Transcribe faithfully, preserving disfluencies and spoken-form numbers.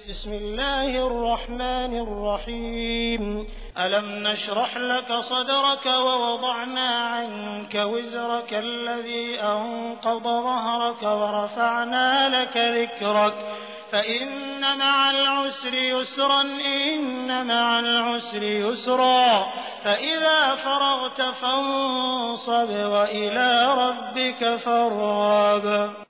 بسم الله الرحمن الرحيم ألم نشرح لك صدرك ووضعنا عنك وزرك الذي أنقض ظهرك ورفعنا لك ذكرك فإن مع العسر يسرا إن مع العسر يسرا فإذا فرغت فانصب وإلى ربك فارغب.